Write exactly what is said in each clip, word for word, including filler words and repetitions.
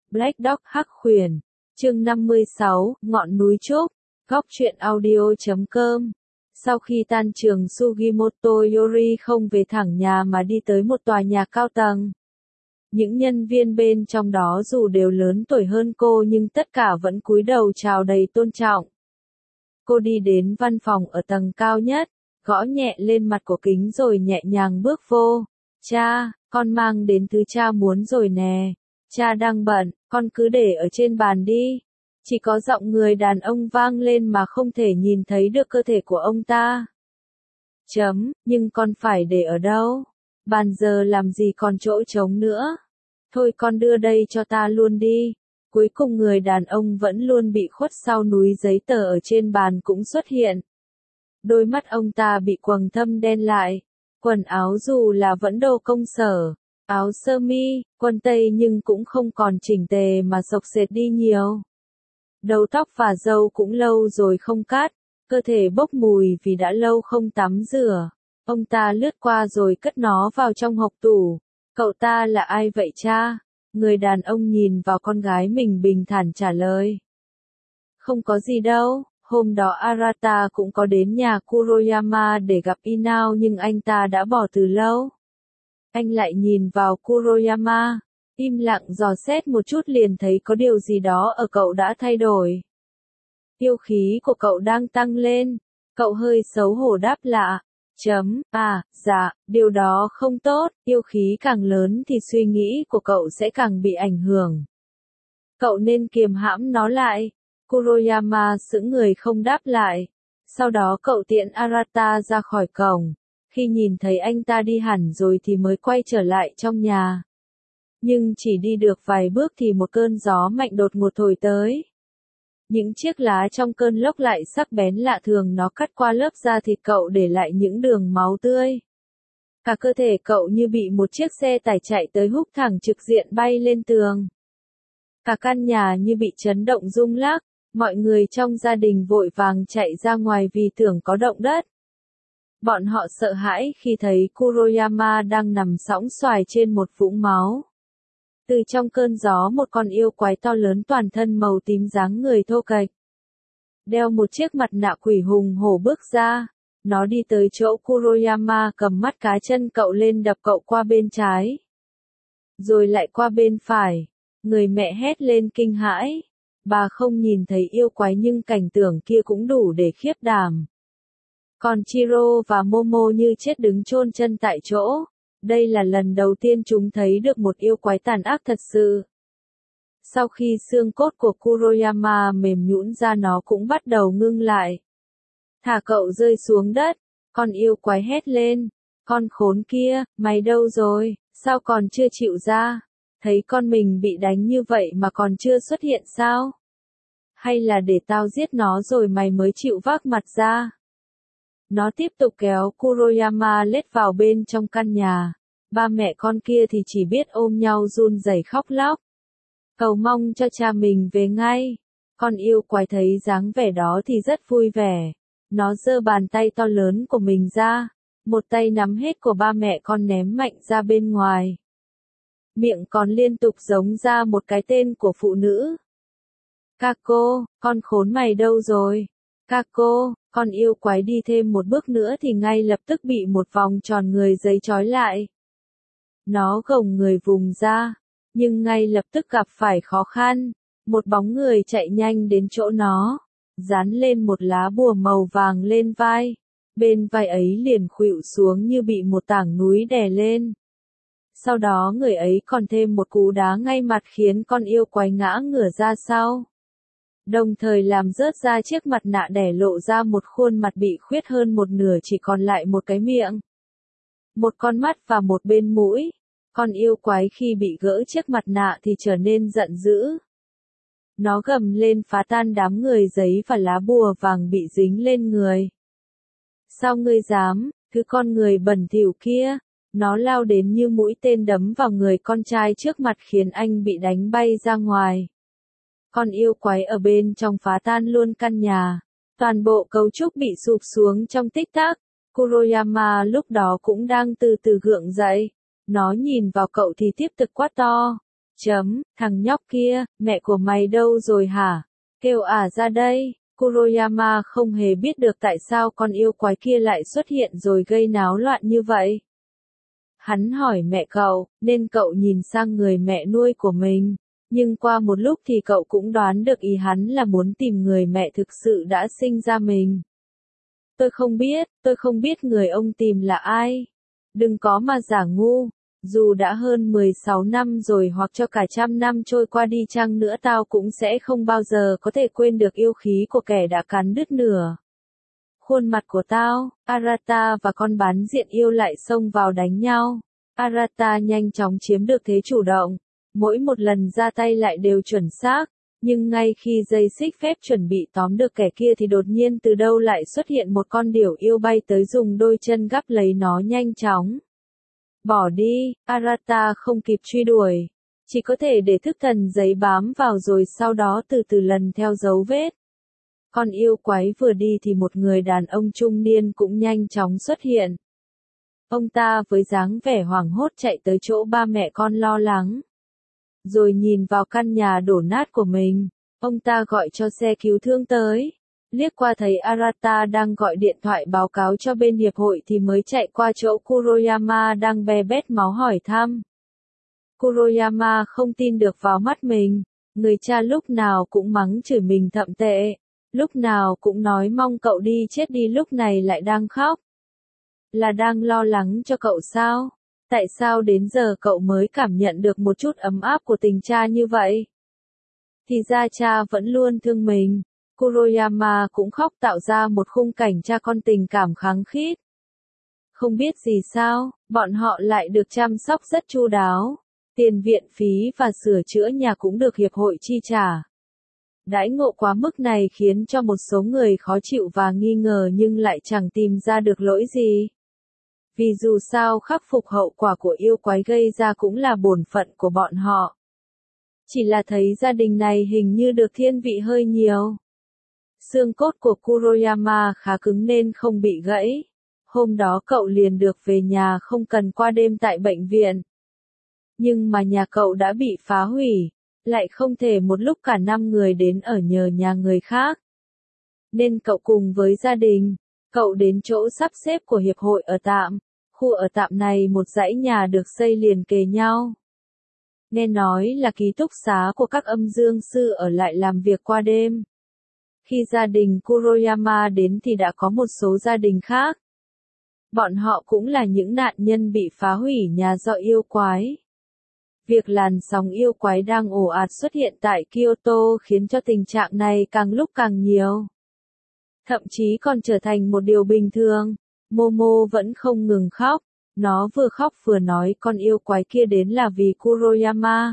Black Dog Hắc Khuyển, chương năm mươi sáu, Ngọn núi Trúc, góc truyện audio chấm com. Sau khi tan trường Sugimoto Yori không về thẳng nhà mà đi tới một tòa nhà cao tầng. Những nhân viên bên trong đó dù đều lớn tuổi hơn cô nhưng tất cả vẫn cúi đầu chào đầy tôn trọng. Cô đi đến văn phòng ở tầng cao nhất, gõ nhẹ lên mặt của kính rồi nhẹ nhàng bước vô. Cha, con mang đến thứ cha muốn rồi nè. Cha đang bận, con cứ để ở trên bàn đi. Chỉ có giọng người đàn ông vang lên mà không thể nhìn thấy được cơ thể của ông ta. Chấm, nhưng con phải để ở đâu? Bàn giờ làm gì còn chỗ trống nữa? Thôi con đưa đây cho ta luôn đi. Cuối cùng người đàn ông vẫn luôn bị khuất sau núi giấy tờ ở trên bàn cũng xuất hiện. Đôi mắt ông ta bị quầng thâm đen lại. Quần áo dù là vẫn đồ công sở, áo sơ mi, quần tây nhưng cũng không còn chỉnh tề mà xộc xệch đi nhiều. Đầu tóc và râu cũng lâu rồi không cắt, cơ thể bốc mùi vì đã lâu không tắm rửa. Ông ta lướt qua rồi cất nó vào trong hộc tủ. Cậu ta là ai vậy cha? Người đàn ông nhìn vào con gái mình bình thản trả lời. Không có gì đâu, hôm đó Arata cũng có đến nhà Kuroyama để gặp Inao nhưng anh ta đã bỏ từ lâu. Anh lại nhìn vào Kuroyama, im lặng dò xét một chút liền thấy có điều gì đó ở cậu đã thay đổi. Yêu khí của cậu đang tăng lên, cậu hơi xấu hổ đáp lạ. Chấm, à, dạ, điều đó không tốt, yêu khí càng lớn thì suy nghĩ của cậu sẽ càng bị ảnh hưởng. Cậu nên kiềm hãm nó lại. Kuroyama sững người không đáp lại. Sau đó cậu tiễn Arata ra khỏi cổng. Khi nhìn thấy anh ta đi hẳn rồi thì mới quay trở lại trong nhà. Nhưng chỉ đi được vài bước thì một cơn gió mạnh đột ngột thổi tới. Những chiếc lá trong cơn lốc lại sắc bén lạ thường, nó cắt qua lớp da thịt cậu để lại những đường máu tươi. Cả cơ thể cậu như bị một chiếc xe tải chạy tới húc thẳng trực diện bay lên tường. Cả căn nhà như bị chấn động rung lắc, mọi người trong gia đình vội vàng chạy ra ngoài vì tưởng có động đất. Bọn họ sợ hãi khi thấy Kuroyama đang nằm sõng soài trên một vũng máu. Từ trong cơn gió một con yêu quái to lớn toàn thân màu tím dáng người thô kệch, đeo một chiếc mặt nạ quỷ hùng hổ bước ra. Nó đi tới chỗ Kuroyama cầm mắt cá chân cậu lên đập cậu qua bên trái. Rồi lại qua bên phải. Người mẹ hét lên kinh hãi. Bà không nhìn thấy yêu quái nhưng cảnh tượng kia cũng đủ để khiếp đảm. Còn Chiro và Momo như chết đứng chôn chân tại chỗ. Đây là lần đầu tiên chúng thấy được một yêu quái tàn ác thật sự. Sau khi xương cốt của Kuroyama mềm nhũn ra nó cũng bắt đầu ngưng lại. Thả cậu rơi xuống đất, con yêu quái hét lên. Con khốn kia, mày đâu rồi, sao còn chưa chịu ra? Thấy con mình bị đánh như vậy mà còn chưa xuất hiện sao? Hay là để tao giết nó rồi mày mới chịu vác mặt ra? Nó tiếp tục kéo Kuroyama lết vào bên trong căn nhà. Ba mẹ con kia thì chỉ biết ôm nhau run rẩy khóc lóc. Cầu mong cho cha mình về ngay. Con yêu quái thấy dáng vẻ đó thì rất vui vẻ. Nó giơ bàn tay to lớn của mình ra. Một tay nắm hết của ba mẹ con ném mạnh ra bên ngoài. Miệng còn liên tục giống ra một cái tên của phụ nữ. Kako, con khốn mày đâu rồi? Kako, con yêu quái đi thêm một bước nữa thì ngay lập tức bị một vòng tròn người giấy trói lại. Nó gồng người vùng ra, nhưng ngay lập tức gặp phải khó khăn. Một bóng người chạy nhanh đến chỗ nó, dán lên một lá bùa màu vàng lên vai. Bên vai ấy liền khuỵu xuống như bị một tảng núi đè lên. Sau đó người ấy còn thêm một cú đá ngay mặt khiến con yêu quái ngã ngửa ra sau. Đồng thời làm rớt ra chiếc mặt nạ để lộ ra một khuôn mặt bị khuyết hơn một nửa, chỉ còn lại một cái miệng, một con mắt và một bên mũi. Con yêu quái khi bị gỡ chiếc mặt nạ thì trở nên giận dữ. Nó gầm lên phá tan đám người giấy và lá bùa vàng bị dính lên người. Sao ngươi dám, thứ con người bẩn thỉu kia? Nó lao đến như mũi tên đấm vào người con trai trước mặt khiến anh bị đánh bay ra ngoài. Con yêu quái ở bên trong phá tan luôn căn nhà. Toàn bộ cấu trúc bị sụp xuống trong tích tắc. Kuroyama lúc đó cũng đang từ từ gượng dậy. Nó nhìn vào cậu thì tiếp tục quát to. Chấm, thằng nhóc kia, mẹ của mày đâu rồi hả? Kêu ả ra đây. Kuroyama không hề biết được tại sao con yêu quái kia lại xuất hiện rồi gây náo loạn như vậy. Hắn hỏi mẹ cậu, nên cậu nhìn sang người mẹ nuôi của mình. Nhưng qua một lúc thì cậu cũng đoán được ý hắn là muốn tìm người mẹ thực sự đã sinh ra mình. Tôi không biết, tôi không biết người ông tìm là ai. Đừng có mà giả ngu. Dù đã hơn mười sáu năm rồi hoặc cho cả trăm năm trôi qua đi chăng nữa tao cũng sẽ không bao giờ có thể quên được yêu khí của kẻ đã cắn đứt nửa khuôn mặt của tao. Arata và con bán diện yêu lại xông vào đánh nhau. Arata nhanh chóng chiếm được thế chủ động. Mỗi một lần ra tay lại đều chuẩn xác. Nhưng ngay khi dây xích phép chuẩn bị tóm được kẻ kia thì đột nhiên từ đâu lại xuất hiện một con điểu yêu bay tới dùng đôi chân gắp lấy nó nhanh chóng. Bỏ đi, Arata không kịp truy đuổi. Chỉ có thể để thức thần giấy bám vào rồi sau đó từ từ lần theo dấu vết. Con yêu quái vừa đi thì một người đàn ông trung niên cũng nhanh chóng xuất hiện. Ông ta với dáng vẻ hoảng hốt chạy tới chỗ ba mẹ con lo lắng. Rồi nhìn vào căn nhà đổ nát của mình, ông ta gọi cho xe cứu thương tới. Liếc qua thấy Arata đang gọi điện thoại báo cáo cho bên hiệp hội thì mới chạy qua chỗ Kuroyama đang be bét máu hỏi thăm. Kuroyama không tin được vào mắt mình, người cha lúc nào cũng mắng chửi mình thậm tệ, lúc nào cũng nói mong cậu đi chết đi lúc này lại đang khóc. Là đang lo lắng cho cậu sao? Tại sao đến giờ cậu mới cảm nhận được một chút ấm áp của tình cha như vậy? Thì ra cha vẫn luôn thương mình. Kuroyama cũng khóc tạo ra một khung cảnh cha con tình cảm khăng khít. Không biết gì sao, bọn họ lại được chăm sóc rất chu đáo. Tiền viện phí và sửa chữa nhà cũng được hiệp hội chi trả. Đãi ngộ quá mức này khiến cho một số người khó chịu và nghi ngờ nhưng lại chẳng tìm ra được lỗi gì. Vì dù sao khắc phục hậu quả của yêu quái gây ra cũng là bổn phận của bọn họ. Chỉ là thấy gia đình này hình như được thiên vị hơi nhiều. Xương cốt của Kuroyama khá cứng nên không bị gãy. Hôm đó cậu liền được về nhà không cần qua đêm tại bệnh viện. Nhưng mà nhà cậu đã bị phá hủy, lại không thể một lúc cả năm người đến ở nhờ nhà người khác. Nên cậu cùng với gia đình, cậu đến chỗ sắp xếp của hiệp hội ở tạm. Khu ở tạm này một dãy nhà được xây liền kề nhau. Nghe nói là ký túc xá của các âm dương sư ở lại làm việc qua đêm. Khi gia đình Kuroyama đến thì đã có một số gia đình khác. Bọn họ cũng là những nạn nhân bị phá hủy nhà do yêu quái. Việc làn sóng yêu quái đang ồ ạt xuất hiện tại Kyoto khiến cho tình trạng này càng lúc càng nhiều. Thậm chí còn trở thành một điều bình thường. Momo vẫn không ngừng khóc. Nó vừa khóc vừa nói con yêu quái kia đến là vì Kuroyama.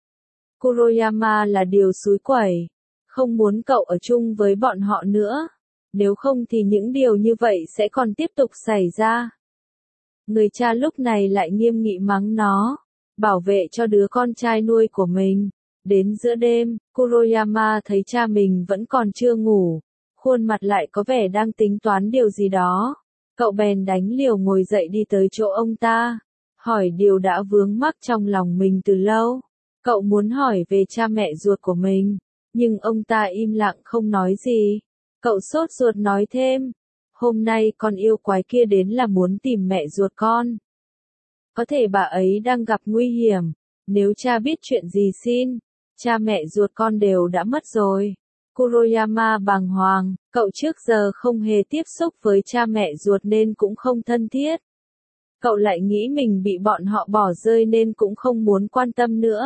Kuroyama là điều xúi quẩy. Không muốn cậu ở chung với bọn họ nữa. Nếu không thì những điều như vậy sẽ còn tiếp tục xảy ra. Người cha lúc này lại nghiêm nghị mắng nó. Bảo vệ cho đứa con trai nuôi của mình. Đến giữa đêm, Kuroyama thấy cha mình vẫn còn chưa ngủ. Khuôn mặt lại có vẻ đang tính toán điều gì đó. Cậu bèn đánh liều ngồi dậy đi tới chỗ ông ta. Hỏi điều đã vướng mắc trong lòng mình từ lâu. Cậu muốn hỏi về cha mẹ ruột của mình. Nhưng ông ta im lặng không nói gì. Cậu sốt ruột nói thêm. Hôm nay con yêu quái kia đến là muốn tìm mẹ ruột con. Có thể bà ấy đang gặp nguy hiểm. Nếu cha biết chuyện gì xin. Cha mẹ ruột con đều đã mất rồi. Kuroyama bàng hoàng, cậu trước giờ không hề tiếp xúc với cha mẹ ruột nên cũng không thân thiết. Cậu lại nghĩ mình bị bọn họ bỏ rơi nên cũng không muốn quan tâm nữa.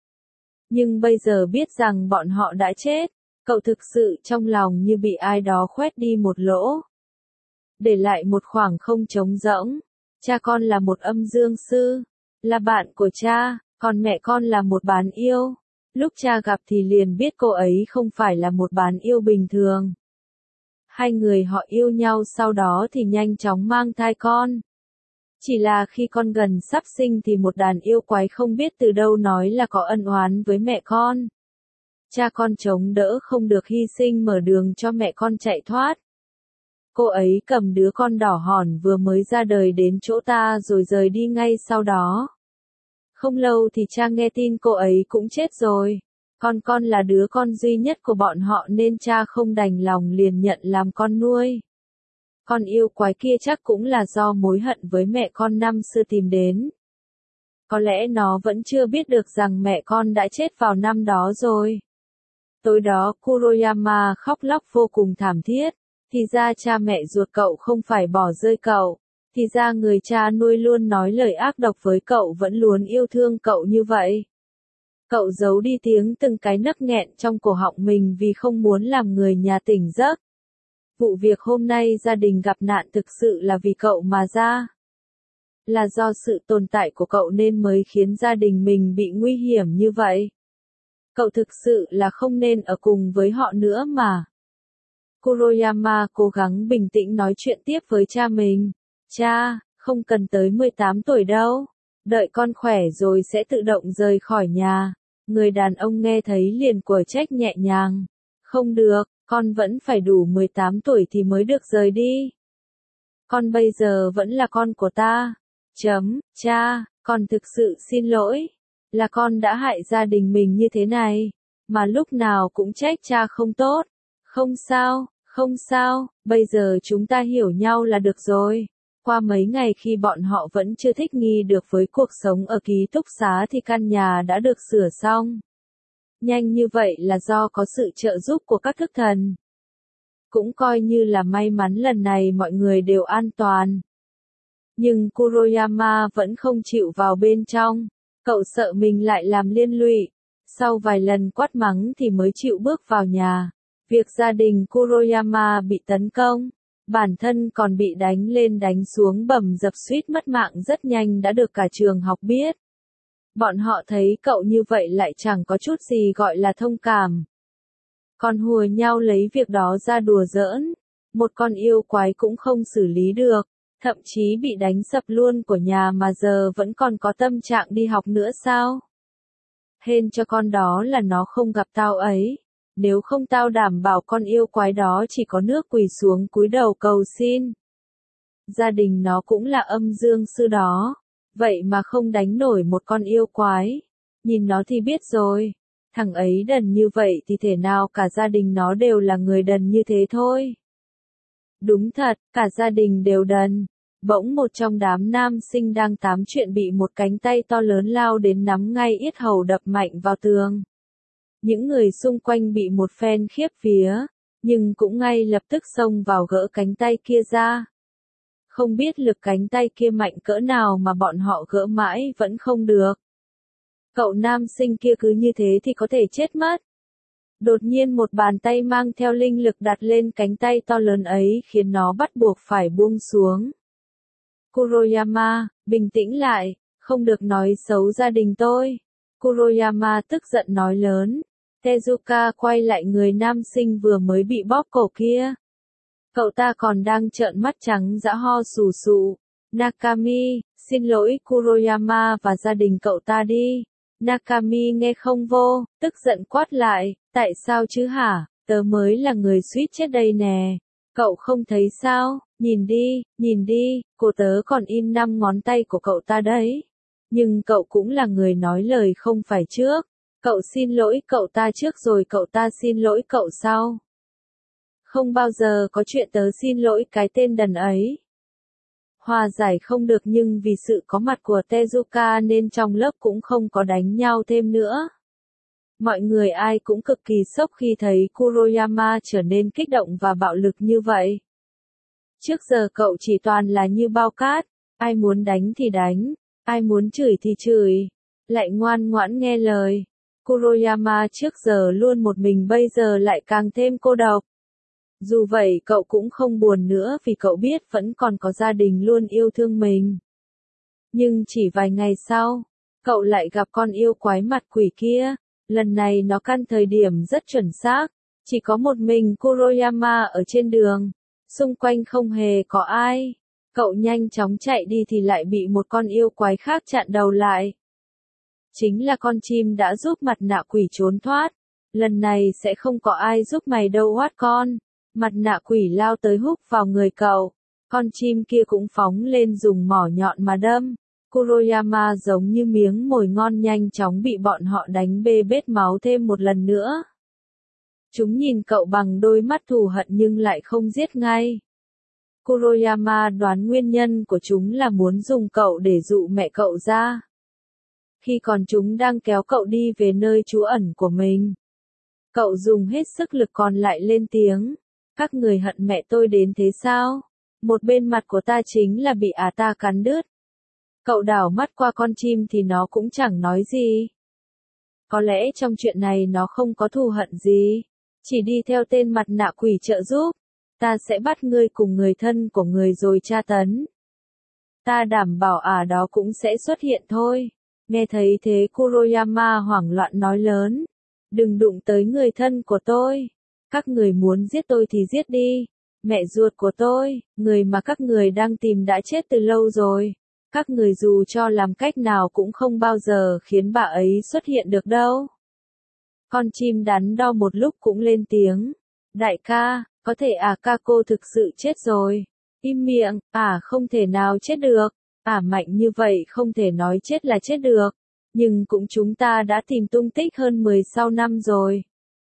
Nhưng bây giờ biết rằng bọn họ đã chết, cậu thực sự trong lòng như bị ai đó khoét đi một lỗ. Để lại một khoảng không trống rỗng. Cha con là một âm dương sư, là bạn của cha, còn mẹ con là một bán yêu. Lúc cha gặp thì liền biết cô ấy không phải là một bán yêu bình thường. Hai người họ yêu nhau sau đó thì nhanh chóng mang thai con. Chỉ là khi con gần sắp sinh thì một đàn yêu quái không biết từ đâu nói là có ân oán với mẹ con. Cha con chống đỡ không được hy sinh mở đường cho mẹ con chạy thoát. Cô ấy cầm đứa con đỏ hòn vừa mới ra đời đến chỗ ta rồi rời đi ngay sau đó. Không lâu thì cha nghe tin cô ấy cũng chết rồi. Con con là đứa con duy nhất của bọn họ nên cha không đành lòng liền nhận làm con nuôi. Con yêu quái kia chắc cũng là do mối hận với mẹ con năm xưa tìm đến. Có lẽ nó vẫn chưa biết được rằng mẹ con đã chết vào năm đó rồi. Tối đó Kuroyama khóc lóc vô cùng thảm thiết. Thì ra cha mẹ ruột cậu không phải bỏ rơi cậu. Thì ra người cha nuôi luôn nói lời ác độc với cậu vẫn luôn yêu thương cậu như vậy. Cậu giấu đi tiếng từng cái nấc nghẹn trong cổ họng mình vì không muốn làm người nhà tỉnh giấc. Vụ việc hôm nay gia đình gặp nạn thực sự là vì cậu mà ra. Là do sự tồn tại của cậu nên mới khiến gia đình mình bị nguy hiểm như vậy. Cậu thực sự là không nên ở cùng với họ nữa mà. Kuroyama cố gắng bình tĩnh nói chuyện tiếp với cha mình. Cha, không cần tới mười tám tuổi đâu. Đợi con khỏe rồi sẽ tự động rời khỏi nhà. Người đàn ông nghe thấy liền quở trách nhẹ nhàng. Không được, con vẫn phải đủ mười tám tuổi thì mới được rời đi. Con bây giờ vẫn là con của ta. Chấm, cha, con thực sự xin lỗi. Là con đã hại gia đình mình như thế này. Mà lúc nào cũng trách cha không tốt. Không sao, không sao, bây giờ chúng ta hiểu nhau là được rồi. Qua mấy ngày khi bọn họ vẫn chưa thích nghi được với cuộc sống ở ký túc xá thì căn nhà đã được sửa xong. Nhanh như vậy là do có sự trợ giúp của các thức thần. Cũng coi như là may mắn lần này mọi người đều an toàn. Nhưng Kuroyama vẫn không chịu vào bên trong. Cậu sợ mình lại làm liên lụy. Sau vài lần quát mắng thì mới chịu bước vào nhà. Việc gia đình Kuroyama bị tấn công, bản thân còn bị đánh lên đánh xuống bầm dập suýt mất mạng rất nhanh đã được cả trường học biết. Bọn họ thấy cậu như vậy lại chẳng có chút gì gọi là thông cảm. Còn hùa nhau lấy việc đó ra đùa giỡn. Một con yêu quái cũng không xử lý được, thậm chí bị đánh sập luôn của nhà mà giờ vẫn còn có tâm trạng đi học nữa sao? Hên cho con đó là nó không gặp tao ấy. Nếu không tao đảm bảo con yêu quái đó chỉ có nước quỳ xuống cúi đầu cầu xin. Gia đình nó cũng là âm dương sư đó. Vậy mà không đánh nổi một con yêu quái. Nhìn nó thì biết rồi. Thằng ấy đần như vậy thì thể nào cả gia đình nó đều là người đần như thế thôi. Đúng thật, cả gia đình đều đần. Bỗng một trong đám nam sinh đang tám chuyện bị một cánh tay to lớn lao đến nắm ngay yết hầu đập mạnh vào tường. Những người xung quanh bị một phen khiếp vía, nhưng cũng ngay lập tức xông vào gỡ cánh tay kia ra. Không biết lực cánh tay kia mạnh cỡ nào mà bọn họ gỡ mãi vẫn không được. Cậu nam sinh kia cứ như thế thì có thể chết mất. Đột nhiên một bàn tay mang theo linh lực đặt lên cánh tay to lớn ấy khiến nó bắt buộc phải buông xuống. Kuroyama, bình tĩnh lại, không được nói xấu gia đình tôi. Kuroyama tức giận nói lớn. Tezuka quay lại người nam sinh vừa mới bị bóp cổ kia. Cậu ta còn đang trợn mắt trắng dã ho sù sụ. Nakami, xin lỗi Kuroyama và gia đình cậu ta đi. Nakami nghe không vô, tức giận quát lại, tại sao chứ hả, tớ mới là người suýt chết đây nè. Cậu không thấy sao, nhìn đi, nhìn đi, cô tớ còn in năm ngón tay của cậu ta đấy. Nhưng cậu cũng là người nói lời không phải trước. Cậu xin lỗi cậu ta trước rồi cậu ta xin lỗi cậu sau. Không bao giờ có chuyện tớ xin lỗi cái tên đần ấy. Hòa giải không được nhưng vì sự có mặt của Tezuka nên trong lớp cũng không có đánh nhau thêm nữa. Mọi người ai cũng cực kỳ sốc khi thấy Kuroyama trở nên kích động và bạo lực như vậy. Trước giờ cậu chỉ toàn là như bao cát, ai muốn đánh thì đánh, ai muốn chửi thì chửi, lại ngoan ngoãn nghe lời. Kuroyama trước giờ luôn một mình bây giờ lại càng thêm cô độc. Dù vậy cậu cũng không buồn nữa vì cậu biết vẫn còn có gia đình luôn yêu thương mình. Nhưng chỉ vài ngày sau, cậu lại gặp con yêu quái mặt quỷ kia. Lần này nó căn thời điểm rất chuẩn xác. Chỉ có một mình Kuroyama ở trên đường. Xung quanh không hề có ai. Cậu nhanh chóng chạy đi thì lại bị một con yêu quái khác chặn đầu lại. Chính là con chim đã giúp mặt nạ quỷ trốn thoát. Lần này sẽ không có ai giúp mày đâu oát con. Mặt nạ quỷ lao tới húc vào người cậu. Con chim kia cũng phóng lên dùng mỏ nhọn mà đâm. Kuroyama giống như miếng mồi ngon nhanh chóng bị bọn họ đánh bê bết máu thêm một lần nữa. Chúng nhìn cậu bằng đôi mắt thù hận nhưng lại không giết ngay. Kuroyama đoán nguyên nhân của chúng là muốn dùng cậu để dụ mẹ cậu ra. Khi còn chúng đang kéo cậu đi về nơi trú ẩn của mình, cậu dùng hết sức lực còn lại lên tiếng. Các người hận mẹ tôi đến thế sao? Một bên mặt của ta chính là bị à ta cắn đứt. Cậu đảo mắt qua con chim thì nó cũng chẳng nói gì. Có lẽ trong chuyện này nó không có thù hận gì, chỉ đi theo tên mặt nạ quỷ trợ giúp. Ta sẽ bắt ngươi cùng người thân của người rồi tra tấn. Ta đảm bảo à đó cũng sẽ xuất hiện thôi. Nghe thấy thế Kuroyama hoảng loạn nói lớn. Đừng đụng tới người thân của tôi. Các người muốn giết tôi thì giết đi. Mẹ ruột của tôi, người mà các người đang tìm đã chết từ lâu rồi. Các người dù cho làm cách nào cũng không bao giờ khiến bà ấy xuất hiện được đâu. Con chim đắn đo một lúc cũng lên tiếng. Đại ca, có thể à Kako thực sự chết rồi. Im miệng, à không thể nào chết được. À mạnh như vậy không thể nói chết là chết được. Nhưng cũng chúng ta đã tìm tung tích hơn mười sau năm rồi.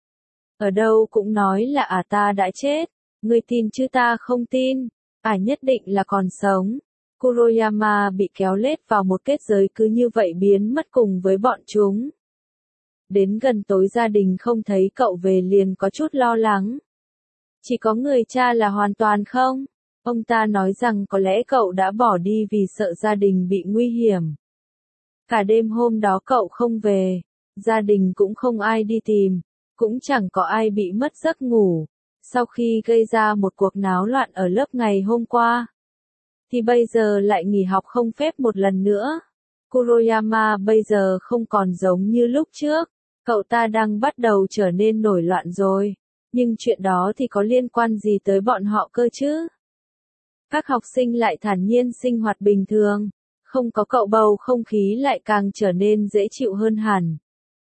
Ở đâu cũng nói là à ta đã chết. Ngươi tin chứ ta không tin. À nhất định là còn sống. Kuroyama bị kéo lết vào một kết giới cứ như vậy biến mất cùng với bọn chúng. Đến gần tối gia đình không thấy cậu về liền có chút lo lắng. Chỉ có người cha là hoàn toàn không? Ông ta nói rằng có lẽ cậu đã bỏ đi vì sợ gia đình bị nguy hiểm. Cả đêm hôm đó cậu không về, gia đình cũng không ai đi tìm, cũng chẳng có ai bị mất giấc ngủ. Sau khi gây ra một cuộc náo loạn ở lớp ngày hôm qua, thì bây giờ lại nghỉ học không phép một lần nữa. Kuroyama bây giờ không còn giống như lúc trước, cậu ta đang bắt đầu trở nên nổi loạn rồi. Nhưng chuyện đó thì có liên quan gì tới bọn họ cơ chứ? Các học sinh lại thản nhiên sinh hoạt bình thường, không có cậu bầu không khí lại càng trở nên dễ chịu hơn hẳn.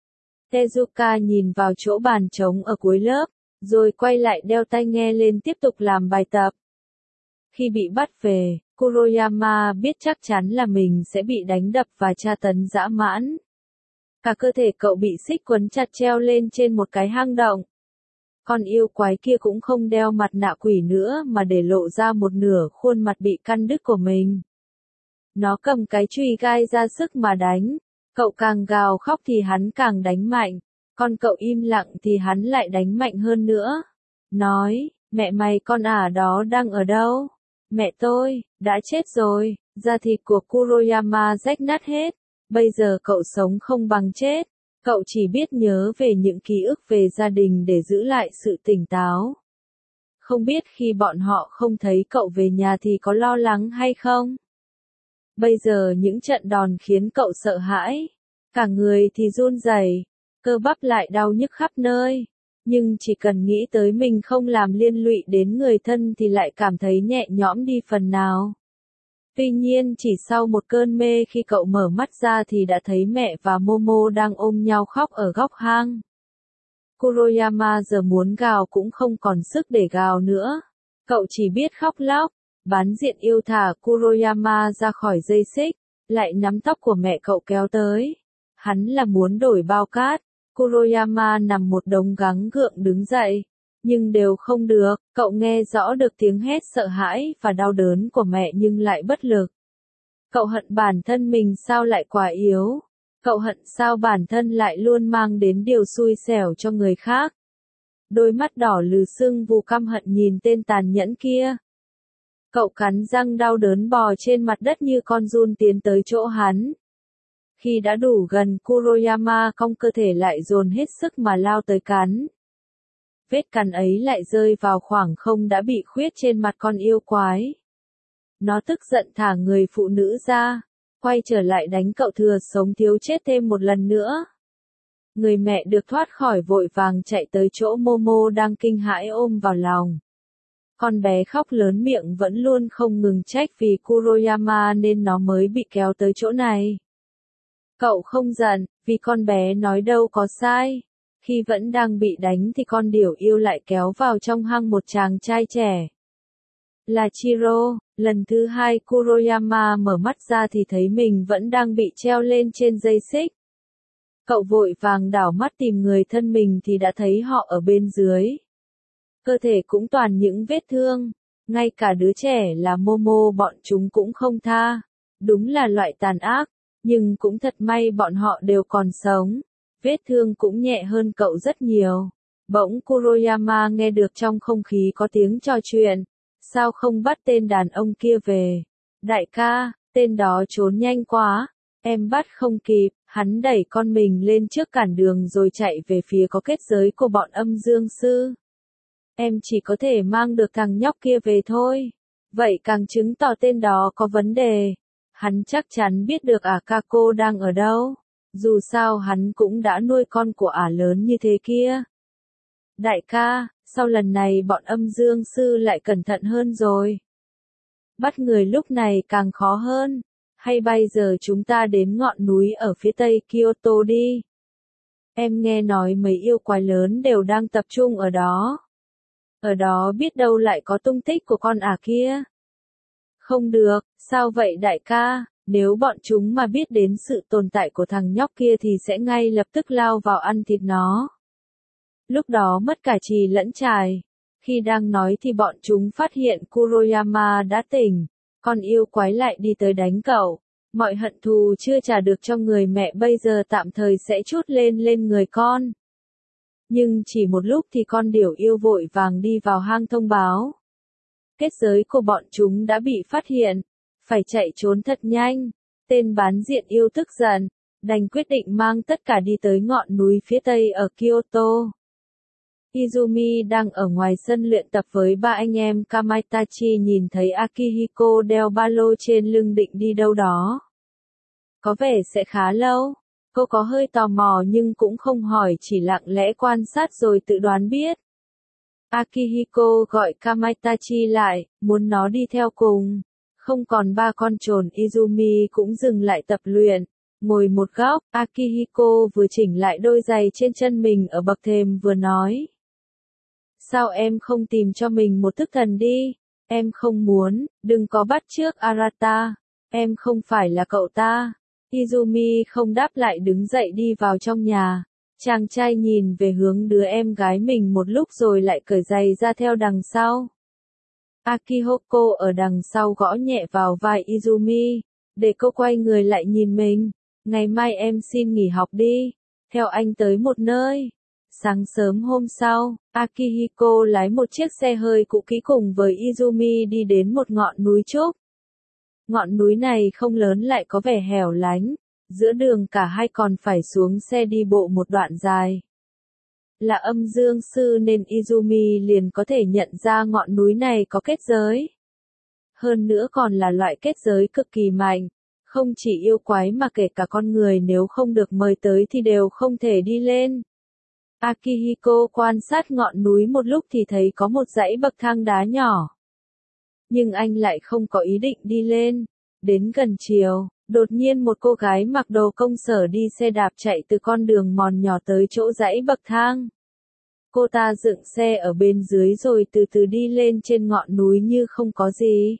Tezuka nhìn vào chỗ bàn trống ở cuối lớp, rồi quay lại đeo tai nghe lên tiếp tục làm bài tập. Khi bị bắt về, Kuroyama biết chắc chắn là mình sẽ bị đánh đập và tra tấn dã man. Cả cơ thể cậu bị xích quấn chặt treo lên trên một cái hang động. Con yêu quái kia cũng không đeo mặt nạ quỷ nữa mà để lộ ra một nửa khuôn mặt bị căn đứt của mình. Nó cầm cái chùy gai ra sức mà đánh. Cậu càng gào khóc thì hắn càng đánh mạnh. Còn cậu im lặng thì hắn lại đánh mạnh hơn nữa. Nói, mẹ mày con ả đó đang ở đâu? Mẹ tôi, đã chết rồi. Da thịt của Kuroyama rách nát hết. Bây giờ cậu sống không bằng chết. Cậu chỉ biết nhớ về những ký ức về gia đình để giữ lại sự tỉnh táo. Không biết khi bọn họ không thấy cậu về nhà thì có lo lắng hay không? Bây giờ những trận đòn khiến cậu sợ hãi. Cả người thì run rẩy, cơ bắp lại đau nhức khắp nơi. Nhưng chỉ cần nghĩ tới mình không làm liên lụy đến người thân thì lại cảm thấy nhẹ nhõm đi phần nào. Tuy nhiên chỉ sau một cơn mê khi cậu mở mắt ra thì đã thấy mẹ và Momo đang ôm nhau khóc ở góc hang. Kuroyama giờ muốn gào cũng không còn sức để gào nữa. Cậu chỉ biết khóc lóc. Bán diện yêu thả Kuroyama ra khỏi dây xích, lại nắm tóc của mẹ cậu kéo tới. Hắn là muốn đổi bao cát. Kuroyama nằm một đống gắng gượng đứng dậy. Nhưng đều không được, cậu nghe rõ được tiếng hét sợ hãi và đau đớn của mẹ nhưng lại bất lực. Cậu hận bản thân mình sao lại quá yếu. Cậu hận sao bản thân lại luôn mang đến điều xui xẻo cho người khác. Đôi mắt đỏ lừ sưng vù căm hận nhìn tên tàn nhẫn kia. Cậu cắn răng đau đớn bò trên mặt đất như con giun tiến tới chỗ hắn. Khi đã đủ gần Kuroyama cong cơ thể lại dồn hết sức mà lao tới cắn. Vết cắn ấy lại rơi vào khoảng không đã bị khuyết trên mặt con yêu quái. Nó tức giận thả người phụ nữ ra, quay trở lại đánh cậu thừa sống thiếu chết thêm một lần nữa. Người mẹ được thoát khỏi vội vàng chạy tới chỗ Momo đang kinh hãi ôm vào lòng. Con bé khóc lớn miệng vẫn luôn không ngừng trách vì Kuroyama nên nó mới bị kéo tới chỗ này. Cậu không giận, vì con bé nói đâu có sai. Khi vẫn đang bị đánh thì con điểu yêu lại kéo vào trong hang một chàng trai trẻ. Là Chiro, Lần thứ hai Kuroyama mở mắt ra thì thấy mình vẫn đang bị treo lên trên dây xích. Cậu vội vàng đảo mắt tìm người thân mình thì đã thấy họ ở bên dưới. Cơ thể cũng toàn những vết thương, ngay cả đứa trẻ là Momo bọn chúng cũng không tha. Đúng là loại tàn ác, nhưng cũng thật may bọn họ đều còn sống. Vết thương cũng nhẹ hơn cậu rất nhiều. Bỗng Kuroyama nghe được trong không khí có tiếng trò chuyện. Sao không bắt tên đàn ông kia về? Đại ca, tên đó trốn nhanh quá. Em bắt không kịp, hắn đẩy con mình lên trước cản đường rồi chạy về phía có kết giới của bọn âm dương sư. Em chỉ có thể mang được thằng nhóc kia về thôi. Vậy càng chứng tỏ tên đó có vấn đề. Hắn chắc chắn biết được ả Kako đang ở đâu. Dù sao hắn cũng đã nuôi con của ả lớn như thế kia. Đại ca, sau lần này bọn âm dương sư lại cẩn thận hơn rồi. Bắt người lúc này càng khó hơn. Hay bây giờ chúng ta đến ngọn núi ở phía tây Kyoto đi. Em nghe nói mấy yêu quái lớn đều đang tập trung ở đó. Ở đó biết đâu lại có tung tích của con ả kia. Không được, sao vậy đại ca, nếu bọn chúng mà biết đến sự tồn tại của thằng nhóc kia thì sẽ ngay lập tức lao vào ăn thịt nó. Lúc đó mất cả trì lẫn trài. Khi đang nói thì bọn chúng phát hiện Kuroyama đã tỉnh. Con yêu quái lại đi tới đánh cậu. Mọi hận thù chưa trả được cho người mẹ bây giờ tạm thời sẽ trút lên lên người con. Nhưng chỉ một lúc thì con điểu yêu vội vàng đi vào hang thông báo. Kết giới của bọn chúng đã bị phát hiện. Phải chạy trốn thật nhanh. Tên bán diện yêu tức giận. Đành quyết định mang tất cả đi tới ngọn núi phía tây ở Kyoto. Izumi đang ở ngoài sân luyện tập với ba anh em Kamaitachi nhìn thấy Akihiko đeo ba lô trên lưng định đi đâu đó. Có vẻ sẽ khá lâu. Cô có hơi tò mò nhưng cũng không hỏi, chỉ lặng lẽ quan sát rồi tự đoán biết. Akihiko gọi Kamaitachi lại, muốn nó đi theo cùng. Không còn ba con trồn, Izumi cũng dừng lại tập luyện. Ngồi một góc, Akihiko vừa chỉnh lại đôi giày trên chân mình ở bậc thềm vừa nói. Sao em không tìm cho mình một thức thần đi? Em không muốn, đừng có bắt chước Arata. Em không phải là cậu ta. Izumi không đáp lại đứng dậy đi vào trong nhà. Chàng trai nhìn về hướng đứa em gái mình một lúc rồi lại cởi giày ra theo đằng sau. Akihiko ở đằng sau gõ nhẹ vào vai Izumi, để cô quay người lại nhìn mình. Ngày mai em xin nghỉ học đi, theo anh tới một nơi. Sáng sớm hôm sau, Akihiko lái một chiếc xe hơi cũ kỹ cùng với Izumi đi đến một ngọn núi trúc. Ngọn núi này không lớn lại có vẻ hẻo lánh, giữa đường cả hai còn phải xuống xe đi bộ một đoạn dài. Là âm dương sư nên Izumi liền có thể nhận ra ngọn núi này có kết giới. Hơn nữa còn là loại kết giới cực kỳ mạnh, không chỉ yêu quái mà kể cả con người nếu không được mời tới thì đều không thể đi lên. Akihiko quan sát ngọn núi một lúc thì thấy có một dãy bậc thang đá nhỏ. Nhưng anh lại không có ý định đi lên. Đến gần chiều, đột nhiên một cô gái mặc đồ công sở đi xe đạp chạy từ con đường mòn nhỏ tới chỗ dãy bậc thang. Cô ta dựng xe ở bên dưới rồi từ từ đi lên trên ngọn núi như không có gì.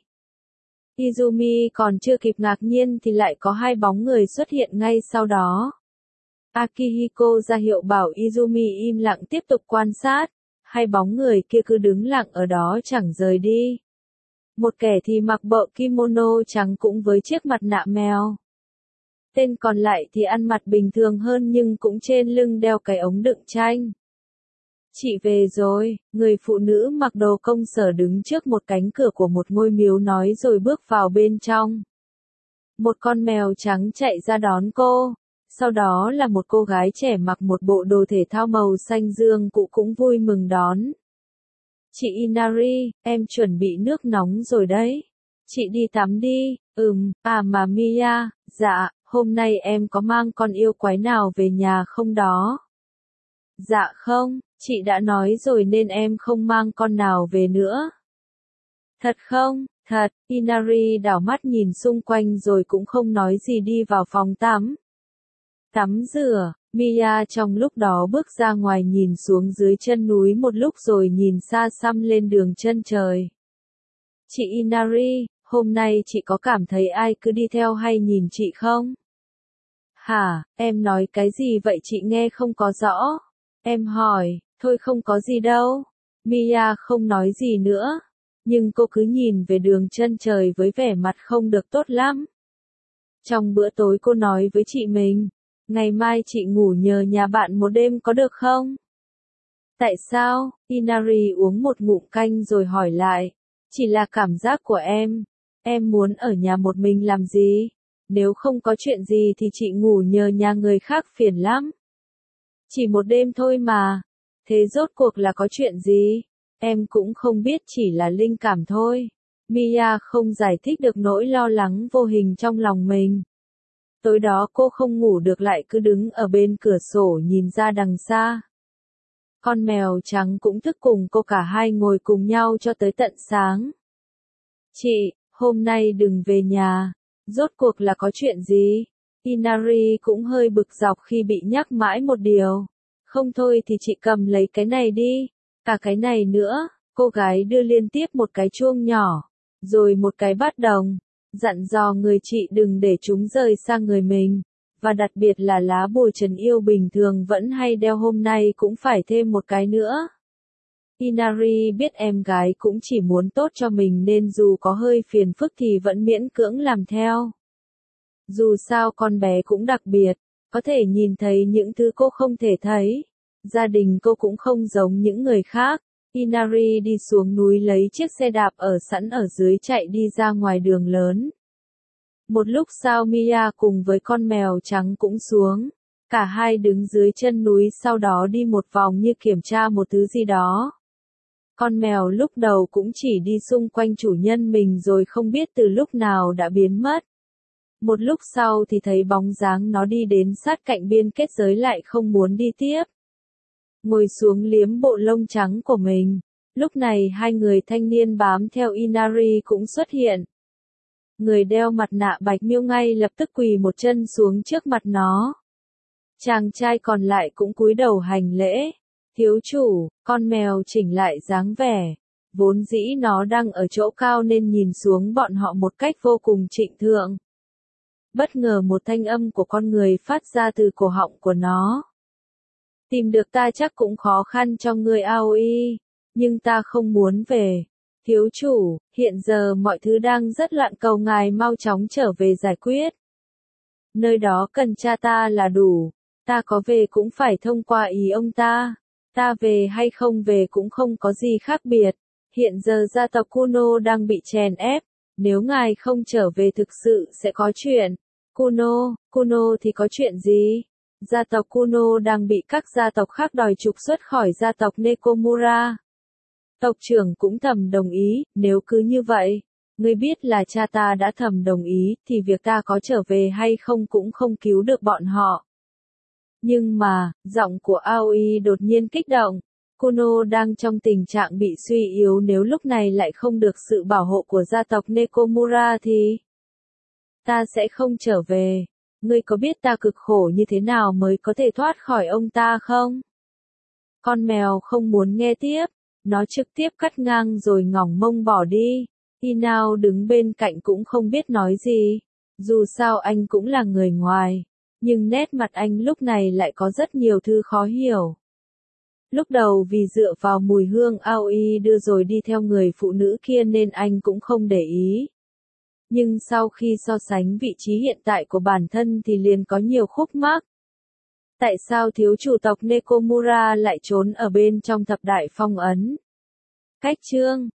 Izumi còn chưa kịp ngạc nhiên thì lại có hai bóng người xuất hiện ngay sau đó. Akihiko ra hiệu bảo Izumi im lặng tiếp tục quan sát. Hai bóng người kia cứ đứng lặng ở đó chẳng rời đi. Một kẻ thì mặc bộ kimono trắng cũng với chiếc mặt nạ mèo. Tên còn lại thì ăn mặc bình thường hơn nhưng cũng trên lưng đeo cái ống đựng chanh. Chị về rồi, người phụ nữ mặc đồ công sở đứng trước một cánh cửa của một ngôi miếu nói rồi bước vào bên trong. Một con mèo trắng chạy ra đón cô. Sau đó là một cô gái trẻ mặc một bộ đồ thể thao màu xanh dương cụ cũng vui mừng đón. Chị Inari, em chuẩn bị nước nóng rồi đấy. Chị đi tắm đi. Ừm, à mà Mia, dạ, hôm nay em có mang con yêu quái nào về nhà không đó? Dạ không, chị đã nói rồi nên em không mang con nào về nữa. Thật không? Thật. Inari đảo mắt nhìn xung quanh rồi cũng không nói gì đi vào phòng tắm. Tắm rửa, Mia trong lúc đó bước ra ngoài nhìn xuống dưới chân núi một lúc rồi nhìn xa xăm lên đường chân trời. Chị Inari, hôm nay chị có cảm thấy ai cứ đi theo hay nhìn chị không? Hả, em nói cái gì vậy chị nghe không có rõ. Em hỏi, thôi không có gì đâu. Mia không nói gì nữa, nhưng cô cứ nhìn về đường chân trời với vẻ mặt không được tốt lắm. Trong bữa tối cô nói với chị mình, ngày mai chị ngủ nhờ nhà bạn một đêm có được không? Tại sao? Inari uống một ngụm canh rồi hỏi lại. Chỉ là cảm giác của em. Em muốn ở nhà một mình làm gì? Nếu không có chuyện gì thì chị ngủ nhờ nhà người khác phiền lắm. Chỉ một đêm thôi mà. Thế rốt cuộc là có chuyện gì? Em cũng không biết, chỉ là linh cảm thôi. Mia không giải thích được nỗi lo lắng vô hình trong lòng mình. Tối đó cô không ngủ được lại cứ đứng ở bên cửa sổ nhìn ra đằng xa. Con mèo trắng cũng thức cùng cô, cả hai ngồi cùng nhau cho tới tận sáng. Chị, hôm nay đừng về nhà. Rốt cuộc là có chuyện gì? Inari cũng hơi bực dọc khi bị nhắc mãi một điều. Không thôi thì chị cầm lấy cái này đi. Cả cái này nữa. Cô gái đưa liên tiếp một cái chuông nhỏ, rồi một cái bát đồng, dặn dò người chị đừng để chúng rời sang người mình, và đặc biệt là lá bùa trấn yêu bình thường vẫn hay đeo hôm nay cũng phải thêm một cái nữa. Inari biết em gái cũng chỉ muốn tốt cho mình nên dù có hơi phiền phức thì vẫn miễn cưỡng làm theo. Dù sao con bé cũng đặc biệt, có thể nhìn thấy những thứ cô không thể thấy. Gia đình cô cũng không giống những người khác. Inari đi xuống núi lấy chiếc xe đạp ở sẵn ở dưới chạy đi ra ngoài đường lớn. Một lúc sau Mia cùng với con mèo trắng cũng xuống. Cả hai đứng dưới chân núi sau đó đi một vòng như kiểm tra một thứ gì đó. Con mèo lúc đầu cũng chỉ đi xung quanh chủ nhân mình rồi không biết từ lúc nào đã biến mất. Một lúc sau thì thấy bóng dáng nó đi đến sát cạnh biên kết giới lại không muốn đi tiếp. Ngồi xuống liếm bộ lông trắng của mình. Lúc này hai người thanh niên bám theo Inari cũng xuất hiện. Người đeo mặt nạ bạch miêu ngay lập tức quỳ một chân xuống trước mặt nó. Chàng trai còn lại cũng cúi đầu hành lễ. Thiếu chủ, con mèo chỉnh lại dáng vẻ. Vốn dĩ nó đang ở chỗ cao nên nhìn xuống bọn họ một cách vô cùng trịnh thượng. Bất ngờ một thanh âm của con người phát ra từ cổ họng của nó. Tìm được ta chắc cũng khó khăn cho ngươi Aoi, nhưng ta không muốn về. Thiếu chủ, hiện giờ mọi thứ đang rất loạn, cầu ngài mau chóng trở về giải quyết. Nơi đó cần cha ta là đủ, ta có về cũng phải thông qua ý ông ta. Ta về hay không về cũng không có gì khác biệt. Hiện giờ gia tộc Kuno đang bị chèn ép, nếu ngài không trở về thực sự sẽ có chuyện. Kuno, Kuno thì có chuyện gì? Gia tộc Kuno đang bị các gia tộc khác đòi trục xuất khỏi gia tộc Nekomura. Tộc trưởng cũng thầm đồng ý, nếu cứ như vậy, ngươi biết là cha ta đã thầm đồng ý, thì việc ta có trở về hay không cũng không cứu được bọn họ. Nhưng mà, giọng của Aoi đột nhiên kích động. Kuno đang trong tình trạng bị suy yếu, nếu lúc này lại không được sự bảo hộ của gia tộc Nekomura thì... Ta sẽ không trở về. Ngươi có biết ta cực khổ như thế nào mới có thể thoát khỏi ông ta không? Con mèo không muốn nghe tiếp. Nó trực tiếp cắt ngang rồi ngỏng mông bỏ đi. Inao đứng bên cạnh cũng không biết nói gì. Dù sao anh cũng là người ngoài. Nhưng nét mặt anh lúc này lại có rất nhiều thứ khó hiểu. Lúc đầu vì dựa vào mùi hương Aoi đưa rồi đi theo người phụ nữ kia nên anh cũng không để ý. Nhưng sau khi so sánh vị trí hiện tại của bản thân thì liền có nhiều khúc mắc. Tại sao thiếu chủ tộc Nekomura lại trốn ở bên trong thập đại phong ấn? Cách chương